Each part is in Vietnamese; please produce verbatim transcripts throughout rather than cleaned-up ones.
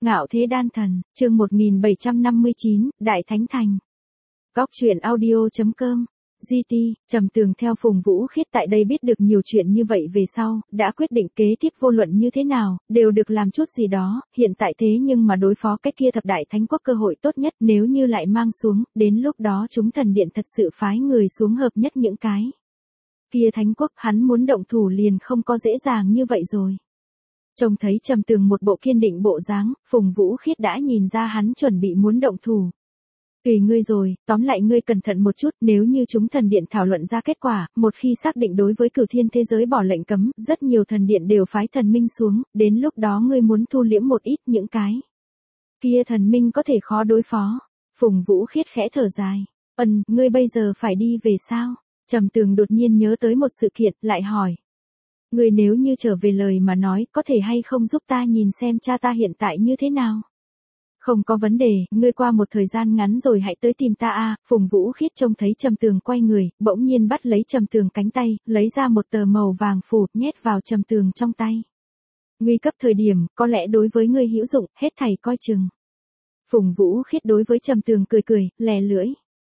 Ngạo thế đan thần, chương một nghìn bảy trăm năm mươi chín, Đại Thánh Thành. Góc truyện audio.com. giê tê, Trầm Tường theo Phùng Vũ Khiết tại đây biết được nhiều chuyện như vậy về sau, đã quyết định kế tiếp vô luận như thế nào, đều được làm chút gì đó, hiện tại thế nhưng mà đối phó cái kia thập đại thánh quốc cơ hội tốt nhất nếu như lại mang xuống, đến lúc đó chúng thần điện thật sự phái người xuống hợp nhất những cái. Kia thánh quốc hắn muốn động thủ liền không có dễ dàng như vậy rồi. Trông thấy Trầm Tường một bộ kiên định bộ dáng, Phùng Vũ Khiết đã nhìn ra hắn chuẩn bị muốn động thủ. Tùy ngươi rồi, tóm lại ngươi cẩn thận một chút, nếu như chúng thần điện thảo luận ra kết quả, một khi xác định đối với cửu thiên thế giới bỏ lệnh cấm, rất nhiều thần điện đều phái thần minh xuống, đến lúc đó ngươi muốn thu liễm một ít những cái. Kia thần minh có thể khó đối phó. Phùng Vũ Khiết khẽ thở dài. Ừm, ngươi bây giờ phải đi về sao? Trầm Tường đột nhiên nhớ tới một sự kiện, lại hỏi. Ngươi nếu như trở về lời mà nói, có thể hay không giúp ta nhìn xem cha ta hiện tại như thế nào? Không có vấn đề, ngươi qua một thời gian ngắn rồi hãy tới tìm ta a. Phùng Vũ Khiết trông thấy Trầm Tường quay người, bỗng nhiên bắt lấy Trầm Tường cánh tay, lấy ra một tờ màu vàng phù, nhét vào Trầm Tường trong tay. Nguy cấp thời điểm, có lẽ đối với ngươi hữu dụng, hết thảy coi chừng. Phùng Vũ Khiết đối với Trầm Tường cười cười, lè lưỡi.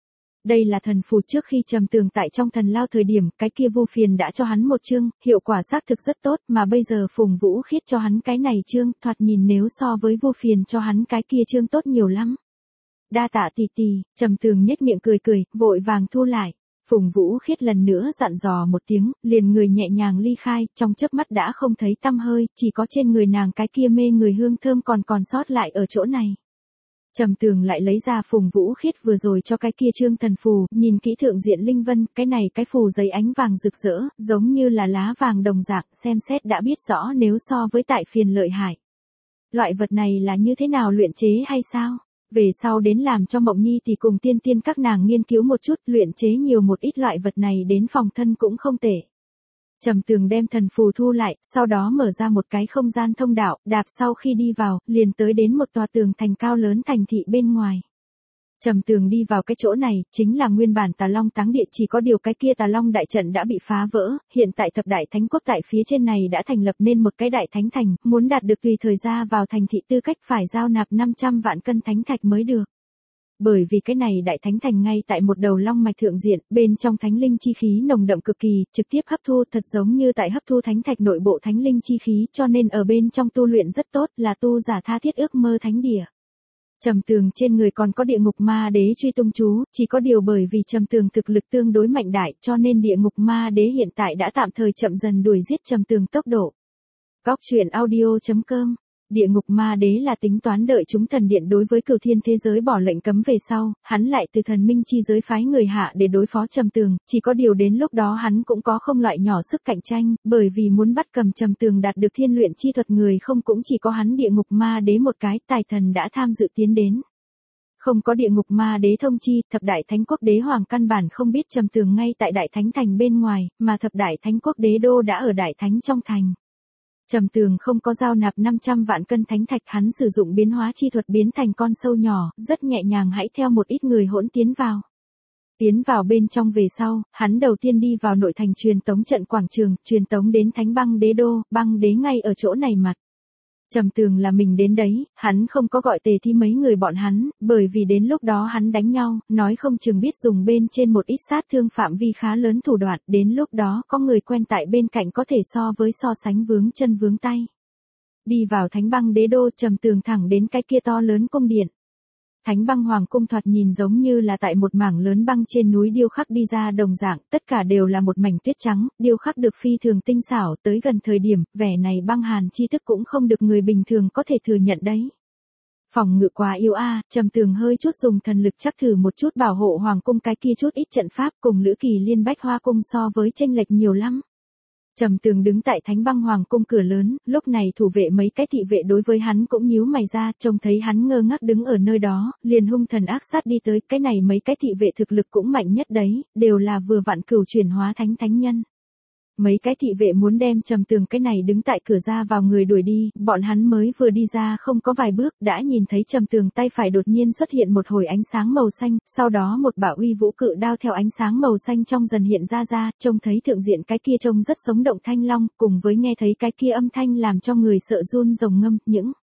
Đây là thần phù trước khi Trầm Tường tại trong thần lao thời điểm, cái kia Vu Phiền đã cho hắn một chương, hiệu quả xác thực rất tốt, mà bây giờ Phùng Vũ Khiết cho hắn cái này chương, thoạt nhìn nếu so với Vu Phiền cho hắn cái kia chương tốt nhiều lắm. Đa tạ tỷ tỷ, Trầm Tường nhếch miệng cười cười, vội vàng thu lại. Phùng Vũ Khiết lần nữa dặn dò một tiếng, liền người nhẹ nhàng ly khai, trong chớp mắt đã không thấy tăm hơi, chỉ có trên người nàng cái kia mê người hương thơm còn còn sót lại ở chỗ này. Trầm Tường lại lấy ra Phùng Vũ Khiết vừa rồi cho cái kia trương thần phù, nhìn kỹ thượng diện linh vân, cái này cái phù giấy ánh vàng rực rỡ, giống như là lá vàng đồng dạng, xem xét đã biết rõ nếu so với tại phiền lợi hại. Loại vật này là như thế nào luyện chế hay sao? Về sau đến làm cho Mộng Nhi thì cùng tiên tiên các nàng nghiên cứu một chút, luyện chế nhiều một ít loại vật này đến phòng thân cũng không tệ. Trầm Tường đem thần phù thu lại, sau đó mở ra một cái không gian thông đạo, đạp sau khi đi vào, liền tới đến một tòa tường thành cao lớn thành thị bên ngoài. Trầm Tường đi vào cái chỗ này, chính là nguyên bản Tà Long Táng Địa, chỉ có điều cái kia Tà Long đại trận đã bị phá vỡ, hiện tại thập đại thánh quốc tại phía trên này đã thành lập nên một cái đại thánh thành, muốn đạt được tùy thời ra vào thành thị tư cách phải giao nạp năm trăm vạn cân thánh thạch mới được. Bởi vì cái này đại thánh thành ngay tại một đầu long mạch thượng diện, bên trong thánh linh chi khí nồng đậm cực kỳ, trực tiếp hấp thu thật giống như tại hấp thu thánh thạch nội bộ thánh linh chi khí, cho nên ở bên trong tu luyện rất tốt, là tu giả tha thiết ước mơ thánh địa. Trầm Tường trên người còn có địa ngục ma đế truy tung chú, chỉ có điều bởi vì Trầm Tường thực lực tương đối mạnh đại, cho nên địa ngục ma đế hiện tại đã tạm thời chậm dần đuổi giết Trầm Tường tốc độ. Góc truyện audio.com. Địa ngục ma đế là tính toán đợi chúng thần điện đối với cửu thiên thế giới bỏ lệnh cấm về sau, hắn lại từ thần minh chi giới phái người hạ để đối phó Trầm Tường, chỉ có điều đến lúc đó hắn cũng có không loại nhỏ sức cạnh tranh, bởi vì muốn bắt cầm Trầm Tường đạt được thiên luyện chi thuật người không cũng chỉ có hắn địa ngục ma đế một cái, tài thần đã tham dự tiến đến. Không có địa ngục ma đế thông chi, thập đại thánh quốc đế hoàng căn bản không biết Trầm Tường ngay tại đại thánh thành bên ngoài, mà thập đại thánh quốc đế đô đã ở đại thánh trong thành. Trầm Tường không có giao nạp năm trăm vạn cân thánh thạch, hắn sử dụng biến hóa chi thuật biến thành con sâu nhỏ, rất nhẹ nhàng hãy theo một ít người hỗn tiến vào. Tiến vào bên trong về sau, hắn đầu tiên đi vào nội thành truyền tống trận quảng trường, truyền tống đến thánh băng đế đô, băng đế ngay ở chỗ này mặt. Trầm Tường là mình đến đấy, hắn không có gọi Tề Thi mấy người bọn hắn, bởi vì đến lúc đó hắn đánh nhau, nói không chừng biết dùng bên trên một ít sát thương phạm vi khá lớn thủ đoạn, đến lúc đó có người quen tại bên cạnh có thể so với so sánh vướng chân vướng tay. Đi vào thánh băng đế đô, Trầm Tường thẳng đến cái kia to lớn cung điện. Thánh băng hoàng cung thoạt nhìn giống như là tại một mảng lớn băng trên núi điêu khắc đi ra đồng dạng, tất cả đều là một mảnh tuyết trắng, điêu khắc được phi thường tinh xảo, tới gần thời điểm, vẻ này băng hàn chi thức cũng không được người bình thường có thể thừa nhận đấy. Phòng ngự quá yếu a, Trầm Tường hơi chút dùng thần lực chắc thử một chút bảo hộ hoàng cung cái kia chút ít trận pháp cùng Lữ Kỳ Liên Bách Hoa cung so với chênh lệch nhiều lắm. Trầm Tường đứng tại thánh băng hoàng cung cửa lớn, lúc này thủ vệ mấy cái thị vệ đối với hắn cũng nhíu mày ra, trông thấy hắn ngơ ngác đứng ở nơi đó, liền hung thần ác sát đi tới, cái này mấy cái thị vệ thực lực cũng mạnh nhất đấy, đều là vừa vặn cửu chuyển hóa thánh thánh nhân. Mấy cái thị vệ muốn đem Trầm Tường cái này đứng tại cửa ra vào người đuổi đi, bọn hắn mới vừa đi ra không có vài bước, đã nhìn thấy Trầm Tường tay phải đột nhiên xuất hiện một hồi ánh sáng màu xanh, sau đó một bảo uy vũ cự đao theo ánh sáng màu xanh trong dần hiện ra ra, trông thấy thượng diện cái kia trông rất sống động thanh long, cùng với nghe thấy cái kia âm thanh làm cho người sợ run rồng ngâm, những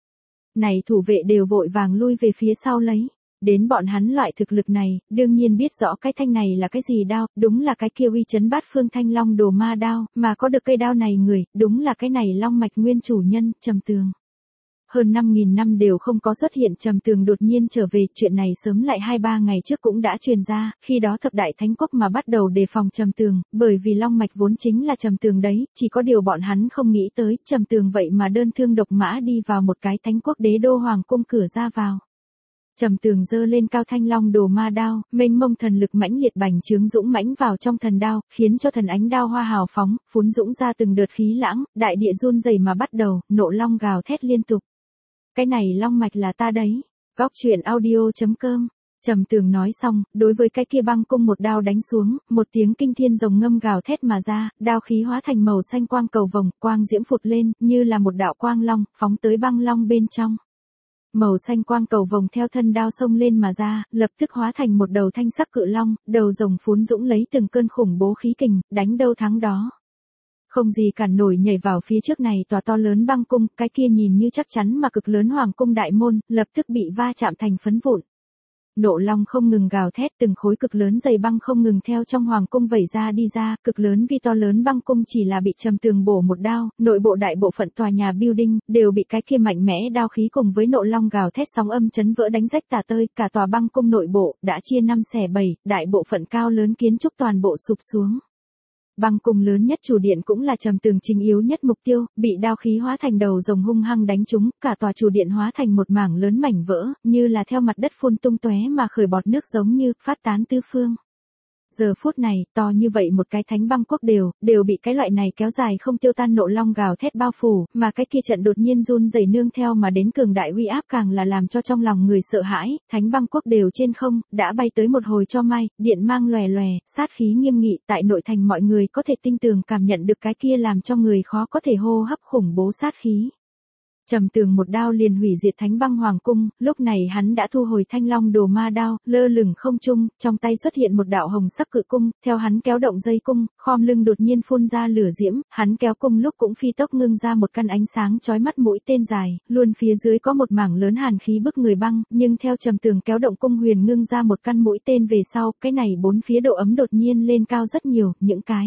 Này thủ vệ đều vội vàng lui về phía sau lấy. Đến bọn hắn loại thực lực này, đương nhiên biết rõ cái thanh này là cái gì đao, đúng là cái kia uy chấn bát phương thanh long đồ ma đao, mà có được cây đao này người, đúng là cái này long mạch nguyên chủ nhân, Trầm Tường. Hơn năm nghìn năm đều không có xuất hiện Trầm Tường đột nhiên trở về, chuyện này sớm lại hai ba ngày trước cũng đã truyền ra, khi đó thập đại thánh quốc mà bắt đầu đề phòng Trầm Tường, bởi vì long mạch vốn chính là Trầm Tường đấy, chỉ có điều bọn hắn không nghĩ tới, Trầm Tường vậy mà đơn thương độc mã đi vào một cái thánh quốc đế đô hoàng cung cửa ra vào. Trầm Tường giơ lên cao thanh long đồ ma đao, mênh mông thần lực mãnh liệt bành trướng dũng mãnh vào trong thần đao, khiến cho thần ánh đao hoa hào phóng, phún dũng ra từng đợt khí lãng, đại địa run rẩy mà bắt đầu, nộ long gào thét liên tục. Cái này long mạch là ta đấy. Góc truyện audio chấm com. Trầm Tường nói xong, đối với cái kia băng cung một đao đánh xuống, một tiếng kinh thiên rồng ngâm gào thét mà ra, đao khí hóa thành màu xanh quang cầu vồng, quang diễm phụt lên, như là một đạo quang long, phóng tới băng long bên trong. Màu xanh quang cầu vồng theo thân đao xông lên mà ra, lập tức hóa thành một đầu thanh sắc cự long, đầu rồng phún dũng lấy từng cơn khủng bố khí kình, đánh đâu thắng đó. Không gì cản nổi nhảy vào phía trước này tòa to lớn băng cung, cái kia nhìn như chắc chắn mà cực lớn hoàng cung đại môn, lập tức bị va chạm thành phấn vụn. Nộ long không ngừng gào thét, từng khối cực lớn dày băng không ngừng theo trong hoàng cung vẩy ra đi ra, cực lớn vì to lớn băng cung chỉ là bị Trầm Tường bổ một đao, nội bộ đại bộ phận tòa nhà building đều bị cái kia mạnh mẽ đao khí cùng với nộ long gào thét sóng âm chấn vỡ đánh rách tả tơi, cả tòa băng cung nội bộ đã chia năm xẻ bảy, đại bộ phận cao lớn kiến trúc toàn bộ sụp xuống. Băng cung lớn nhất chủ điện cũng là Trầm Tường chính yếu nhất mục tiêu, bị đao khí hóa thành đầu rồng hung hăng đánh trúng, cả tòa chủ điện hóa thành một mảng lớn mảnh vỡ, như là theo mặt đất phun tung tóe mà khởi bọt nước giống như phát tán tứ phương. Giờ phút này, to như vậy một cái thánh băng quốc đều, đều bị cái loại này kéo dài không tiêu tan nộ long gào thét bao phủ, mà cái kia trận đột nhiên run rẩy nương theo mà đến cường đại uy áp càng là làm cho trong lòng người sợ hãi, thánh băng quốc đều trên không, đã bay tới một hồi cho may, điện mang lòe lòe, sát khí nghiêm nghị, tại nội thành mọi người có thể tinh tường cảm nhận được cái kia làm cho người khó có thể hô hấp khủng bố sát khí. Trầm Tường một đao liền hủy diệt thánh băng hoàng cung, lúc này hắn đã thu hồi thanh long đồ ma đao, lơ lửng không trung, trong tay xuất hiện một đạo hồng sắc cự cung, theo hắn kéo động dây cung, khom lưng đột nhiên phun ra lửa diễm, hắn kéo cung lúc cũng phi tốc ngưng ra một căn ánh sáng chói mắt mũi tên dài, luôn phía dưới có một mảng lớn hàn khí bức người băng, nhưng theo Trầm Tường kéo động cung huyền ngưng ra một căn mũi tên về sau, cái này bốn phía độ ấm đột nhiên lên cao rất nhiều, những cái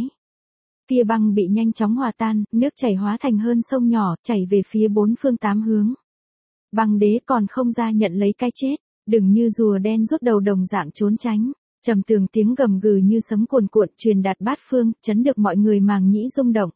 kia băng bị nhanh chóng hòa tan, nước chảy hóa thành hơn sông nhỏ, chảy về phía bốn phương tám hướng. Băng đế còn không ra nhận lấy cái chết, đừng như rùa đen rút đầu đồng dạng trốn tránh. Trầm Tường tiếng gầm gừ như sấm cuồn cuộn truyền đạt bát phương, chấn được mọi người màng nhĩ rung động.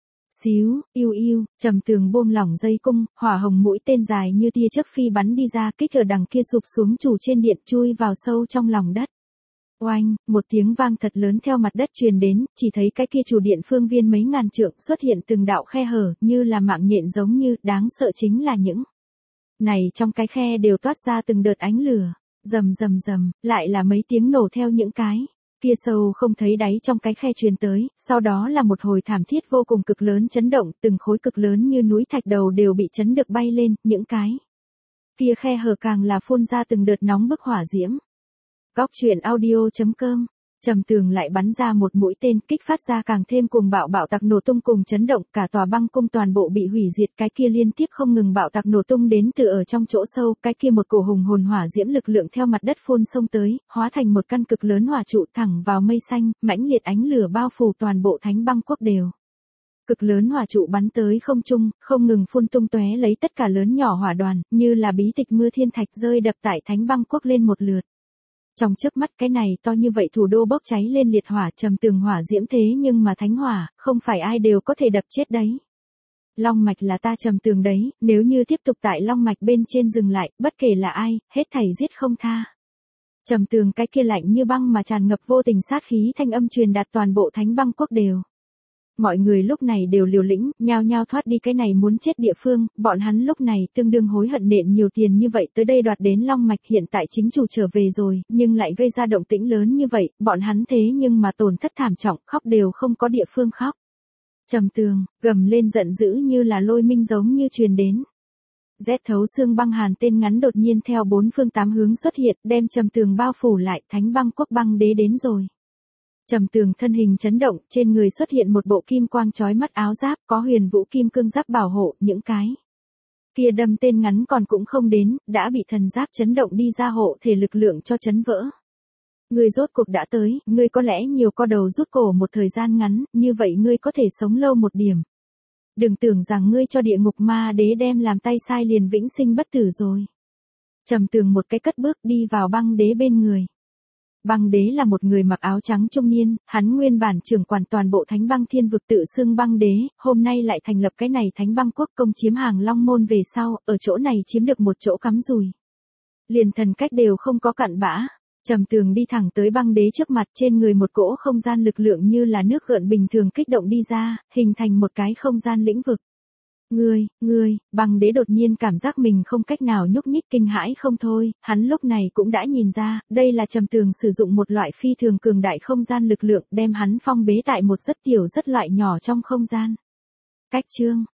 Xíu, yêu yêu, Trầm Tường buông lỏng dây cung, hỏa hồng mũi tên dài như tia chớp phi bắn đi ra, kích ở đằng kia sụp xuống chủ trên điện chui vào sâu trong lòng đất. Oanh, một tiếng vang thật lớn theo mặt đất truyền đến, chỉ thấy cái kia chủ điện phương viên mấy ngàn trượng xuất hiện từng đạo khe hở, như là mạng nhện giống như, đáng sợ chính là những này trong cái khe đều toát ra từng đợt ánh lửa, rầm rầm rầm, lại là mấy tiếng nổ theo những cái kia sâu không thấy đáy trong cái khe truyền tới, sau đó là một hồi thảm thiết vô cùng cực lớn chấn động, từng khối cực lớn như núi thạch đầu đều bị chấn được bay lên, những cái kia khe hở càng là phun ra từng đợt nóng bức hỏa diễm. Góc truyện audio chấm com. Trầm Tường lại bắn ra một mũi tên, kích phát ra càng thêm cuồng bạo bạo tạc nổ tung cùng chấn động, cả tòa băng cung toàn bộ bị hủy diệt, cái kia liên tiếp không ngừng bạo tạc nổ tung đến từ ở trong chỗ sâu, cái kia một cổ hùng hồn hỏa diễm lực lượng theo mặt đất phun sông tới, hóa thành một căn cực lớn hỏa trụ thẳng vào mây xanh, mãnh liệt ánh lửa bao phủ toàn bộ thánh băng quốc đều. Cực lớn hỏa trụ bắn tới không trung, không ngừng phun tung tóe lấy tất cả lớn nhỏ hỏa đoàn, như là bí tịch mưa thiên thạch rơi đập tại thánh băng quốc lên một lượt. Trong chớp mắt cái này to như vậy thủ đô bốc cháy lên liệt hỏa, Trầm Tường hỏa diễm thế nhưng mà thánh hỏa, không phải ai đều có thể đập chết đấy. Long mạch là ta Trầm Tường đấy, nếu như tiếp tục tại long mạch bên trên dừng lại, bất kể là ai, hết thảy giết không tha. Trầm Tường cái kia lạnh như băng mà tràn ngập vô tình sát khí thanh âm truyền đạt toàn bộ thánh băng quốc đều. Mọi người lúc này đều liều lĩnh, nhao nhao thoát đi cái này muốn chết địa phương, bọn hắn lúc này tương đương hối hận nện nhiều tiền như vậy tới đây đoạt đến long mạch, hiện tại chính chủ trở về rồi, nhưng lại gây ra động tĩnh lớn như vậy, bọn hắn thế nhưng mà tổn thất thảm trọng, khóc đều không có địa phương khóc. Trầm Tường, gầm lên giận dữ như là lôi minh giống như truyền đến. Rét thấu xương băng hàn tên ngắn đột nhiên theo bốn phương tám hướng xuất hiện, đem Trầm Tường bao phủ lại, thánh băng quốc băng đế đến rồi. Trầm Tường thân hình chấn động, trên người xuất hiện một bộ kim quang chói mắt áo giáp, có huyền vũ kim cương giáp bảo hộ, những cái Kia đâm tên ngắn còn cũng không đến, đã bị thần giáp chấn động đi ra hộ thể lực lượng cho chấn vỡ. Ngươi rốt cuộc đã tới, ngươi có lẽ nhiều co đầu rút cổ một thời gian ngắn, như vậy ngươi có thể sống lâu một điểm. Đừng tưởng rằng ngươi cho địa ngục ma đế đem làm tay sai liền vĩnh sinh bất tử rồi. Trầm Tường một cái cất bước đi vào băng đế bên người. Băng đế là một người mặc áo trắng trung niên, hắn nguyên bản trưởng quản toàn bộ thánh băng thiên vực tự xưng băng đế, hôm nay lại thành lập cái này thánh băng quốc công chiếm hàng long môn về sau, ở chỗ này chiếm được một chỗ cắm rùi. Liền thần cách đều không có cặn bã. Trầm Tường đi thẳng tới băng đế trước mặt, trên người một cỗ không gian lực lượng như là nước gợn bình thường kích động đi ra, hình thành một cái không gian lĩnh vực. Ngươi, ngươi, băng đế đột nhiên cảm giác mình không cách nào nhúc nhích, kinh hãi không thôi, hắn lúc này cũng đã nhìn ra, đây là Trầm Tường sử dụng một loại phi thường cường đại không gian lực lượng đem hắn phong bế tại một rất tiểu rất loại nhỏ trong không gian. Cách chương